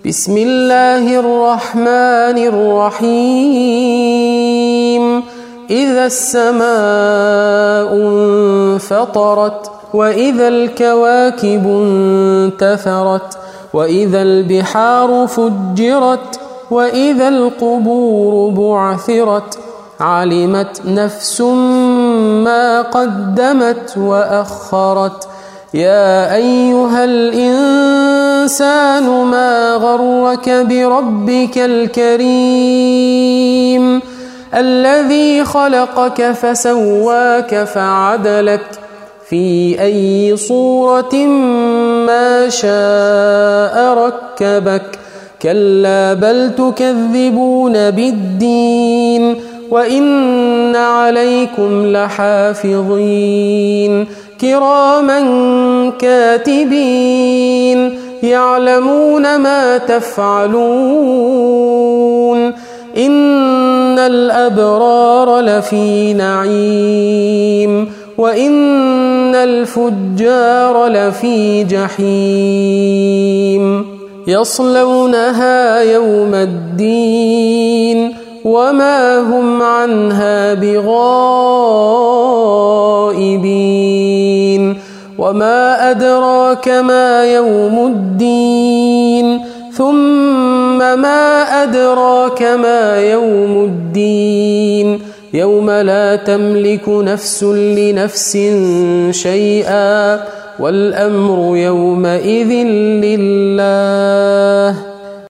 بسم الله الرحمن الرحيم إذا السماء انفطرت وإذا الكواكب انتثرت وإذا البحار فجرت وإذا القبور بعثرت علمت نفس ما قدمت وأخرت يا أيها الإنسان ما غرك بربك الكريم الذي خلقك فسواك فعدلك في أي صورة ما شاء ركبك كلا بل تكذبون بالدين وإن عليكم لحافظين كراما كاتبين يعلمون ما تفعلون إن الأبرار لفي نعيم وإن الفجار لفي جحيم يصلونها يوم الدين وما هم عنها بغائبين وما أدراك ما يوم الدين ثم ما أدراك ما يوم الدين يوم لا تملك نفس لنفس شيئا والأمر يومئذ لله